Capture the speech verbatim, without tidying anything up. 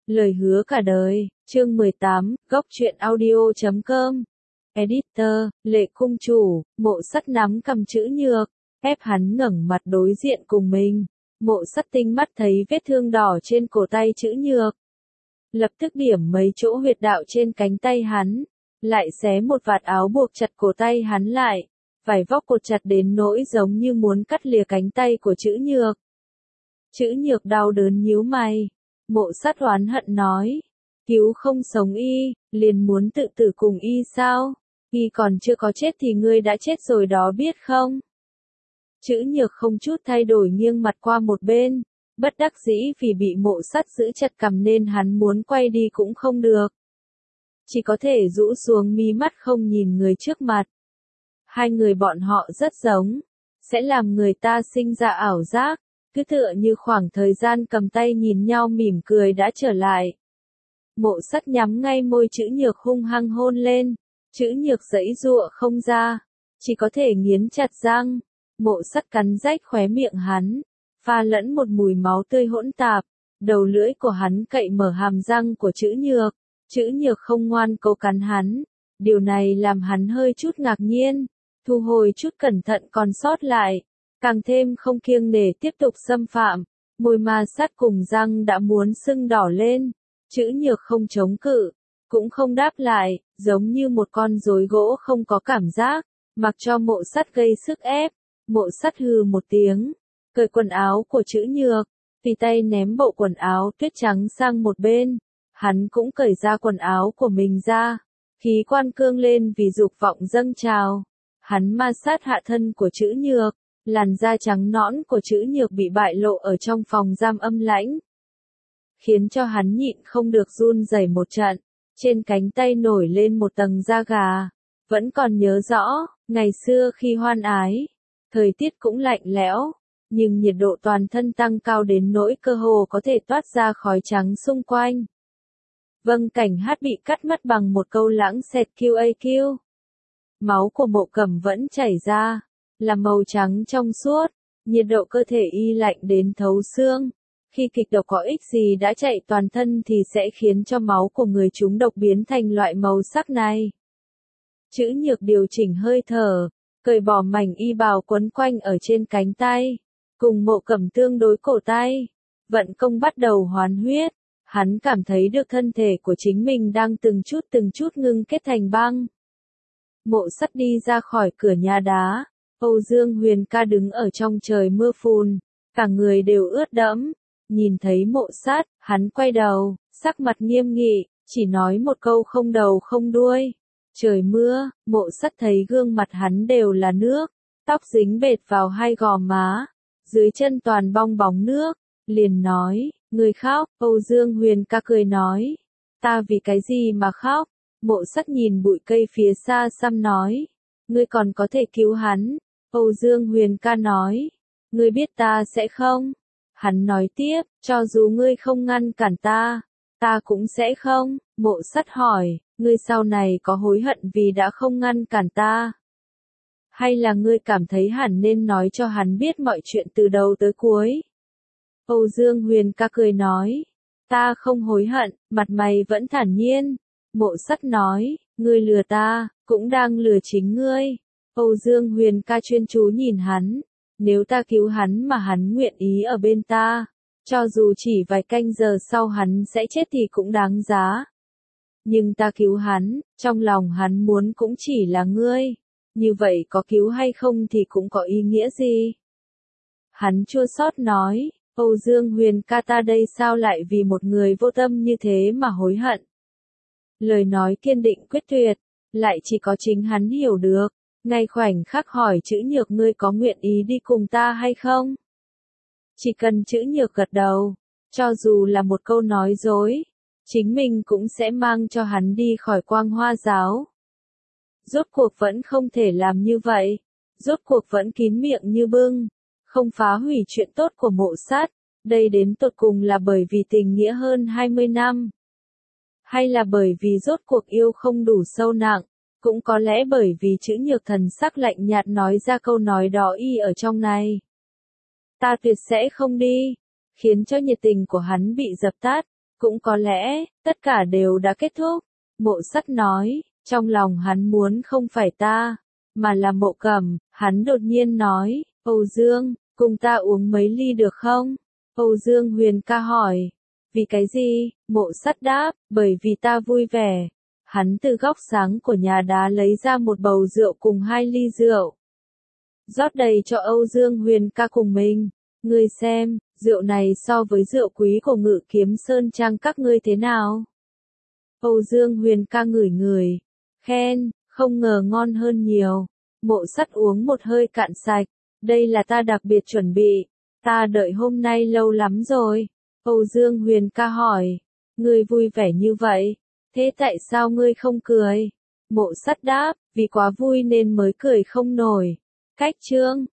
Lời hứa cả đời, chương mười tám, góc truyện audio chấm com. Editor, Lệ Cung Chủ, Mộ Sắt nắm cầm chữ nhược, ép hắn ngẩng mặt đối diện cùng mình. Mộ Sắt tinh mắt thấy vết thương đỏ trên cổ tay chữ nhược. Lập tức điểm mấy chỗ huyệt đạo trên cánh tay hắn, lại xé một vạt áo buộc chặt cổ tay hắn lại, vải vóc cột chặt đến nỗi giống như muốn cắt lìa cánh tay của chữ nhược. Chữ nhược đau đớn nhíu mày. Mộ Sắt oán hận nói, cứu không sống y, liền muốn tự tử cùng y sao? Y còn chưa có chết thì ngươi đã chết rồi đó biết không? Chữ nhược không chút thay đổi nghiêng mặt qua một bên, bất đắc dĩ vì bị Mộ Sắt giữ chặt cằm nên hắn muốn quay đi cũng không được. Chỉ có thể rũ xuống mí mắt không nhìn người trước mặt. Hai người bọn họ rất giống, sẽ làm người ta sinh ra ảo giác. Cứ tựa như khoảng thời gian cầm tay nhìn nhau mỉm cười đã trở lại. Mộ Sắt nhắm ngay môi chữ nhược hung hăng hôn lên. Chữ nhược giãy giụa không ra, chỉ có thể nghiến chặt răng. Mộ Sắt cắn rách khóe miệng hắn, pha lẫn một mùi máu tươi hỗn tạp. Đầu lưỡi của hắn cậy mở hàm răng của chữ nhược. Chữ nhược không ngoan cố cắn hắn. Điều này làm hắn hơi chút ngạc nhiên, thu hồi chút cẩn thận còn sót lại. Càng thêm không kiêng nể tiếp tục xâm phạm, môi ma sát cùng răng đã muốn sưng đỏ lên, chữ nhược không chống cự, cũng không đáp lại, giống như một con rối gỗ không có cảm giác, mặc cho Mộ Sắt gây sức ép. Mộ Sắt hừ một tiếng, cởi quần áo của chữ nhược, tùy tay ném bộ quần áo tuyết trắng sang một bên, hắn cũng cởi ra quần áo của mình ra, khí quan cương lên vì dục vọng dâng trào, hắn ma sát hạ thân của chữ nhược. Làn da trắng nõn của chữ nhược bị bại lộ ở trong phòng giam âm lãnh, khiến cho hắn nhịn không được run rẩy một trận, trên cánh tay nổi lên một tầng da gà. Vẫn còn nhớ rõ, ngày xưa khi hoan ái, thời tiết cũng lạnh lẽo, nhưng nhiệt độ toàn thân tăng cao đến nỗi cơ hồ có thể toát ra khói trắng xung quanh. Vâng, cảnh hát bị cắt mất bằng một câu lãng xẹt quy a quy. Máu của Mộ Cẩm vẫn chảy ra, là màu trắng trong suốt, nhiệt độ cơ thể y lạnh đến thấu xương. Khi kịch độc có ích gì đã chạy toàn thân thì sẽ khiến cho máu của người trúng độc biến thành loại màu sắc này. Chữ nhược điều chỉnh hơi thở, cởi bỏ mảnh y bào quấn quanh ở trên cánh tay, cùng Mộ Cẩm tương đối cổ tay, vận công bắt đầu hoán huyết. Hắn cảm thấy được thân thể của chính mình đang từng chút từng chút ngưng kết thành băng. Mộ Sắt đi ra khỏi cửa nhà đá. Âu Dương Huyền Ca đứng ở trong trời mưa phùn, cả người đều ướt đẫm, nhìn thấy Mộ Sắt, hắn quay đầu, sắc mặt nghiêm nghị, chỉ nói một câu không đầu không đuôi. Trời mưa, Mộ Sắt thấy gương mặt hắn đều là nước, tóc dính bệt vào hai gò má, dưới chân toàn bong bóng nước, liền nói, người khóc. Âu Dương Huyền Ca cười nói, ta vì cái gì mà khóc? Mộ Sắt nhìn bụi cây phía xa xăm nói, ngươi còn có thể cứu hắn. Âu Dương Huyền Ca nói, ngươi biết ta sẽ không? Hắn nói tiếp, cho dù ngươi không ngăn cản ta, ta cũng sẽ không. Mộ Sắt hỏi, ngươi sau này có hối hận vì đã không ngăn cản ta? Hay là ngươi cảm thấy hẳn nên nói cho hắn biết mọi chuyện từ đầu tới cuối? Âu Dương Huyền Ca cười nói, ta không hối hận, mặt mày vẫn thản nhiên. Mộ Sắt nói, ngươi lừa ta, cũng đang lừa chính ngươi. Âu Dương Huyền Ca chuyên chú nhìn hắn, nếu ta cứu hắn mà hắn nguyện ý ở bên ta, cho dù chỉ vài canh giờ sau hắn sẽ chết thì cũng đáng giá. Nhưng ta cứu hắn, trong lòng hắn muốn cũng chỉ là ngươi, như vậy có cứu hay không thì cũng có ý nghĩa gì? Hắn chua xót nói, Âu Dương Huyền Ca ta đây sao lại vì một người vô tâm như thế mà hối hận? Lời nói kiên định quyết tuyệt, lại chỉ có chính hắn hiểu được. Ngay khoảnh khắc hỏi chữ nhược ngươi có nguyện ý đi cùng ta hay không? Chỉ cần chữ nhược gật đầu, cho dù là một câu nói dối, chính mình cũng sẽ mang cho hắn đi khỏi Quang Hoa giáo. Rốt cuộc vẫn không thể làm như vậy, rốt cuộc vẫn kín miệng như bưng, không phá hủy chuyện tốt của Mộ Sắt, đây đến tột cùng là bởi vì tình nghĩa hơn hai mươi năm. Hay là bởi vì rốt cuộc yêu không đủ sâu nặng. Cũng có lẽ bởi vì chữ nhược thần sắc lạnh nhạt nói ra câu nói đó y ở trong này. Ta tuyệt sẽ không đi, khiến cho nhiệt tình của hắn bị dập tắt, Cũng có lẽ, tất cả đều đã kết thúc. Mộ Sắt nói, trong lòng hắn muốn không phải ta, mà là Mộ Cẩm. Hắn đột nhiên nói, Âu Dương, cùng ta uống mấy ly được không? Âu Dương Huyền ca hỏi, vì cái gì? Mộ Sắt đáp, bởi vì ta vui vẻ. Hắn từ góc sáng của nhà đá lấy ra một bầu rượu cùng hai ly rượu. Rót đầy cho Âu Dương Huyền ca cùng mình. Ngươi xem, rượu này so với rượu quý của Ngự Kiếm Sơn Trang các ngươi thế nào? Âu Dương Huyền ca ngửi ngửi, khen, không ngờ ngon hơn nhiều. Mộ Sắt uống một hơi cạn sạch, đây là ta đặc biệt chuẩn bị, ta đợi hôm nay lâu lắm rồi. Âu Dương Huyền ca hỏi, ngươi vui vẻ như vậy, thế tại sao ngươi không cười? Mộ Sắt đáp, vì quá vui nên mới cười không nổi. Cách chương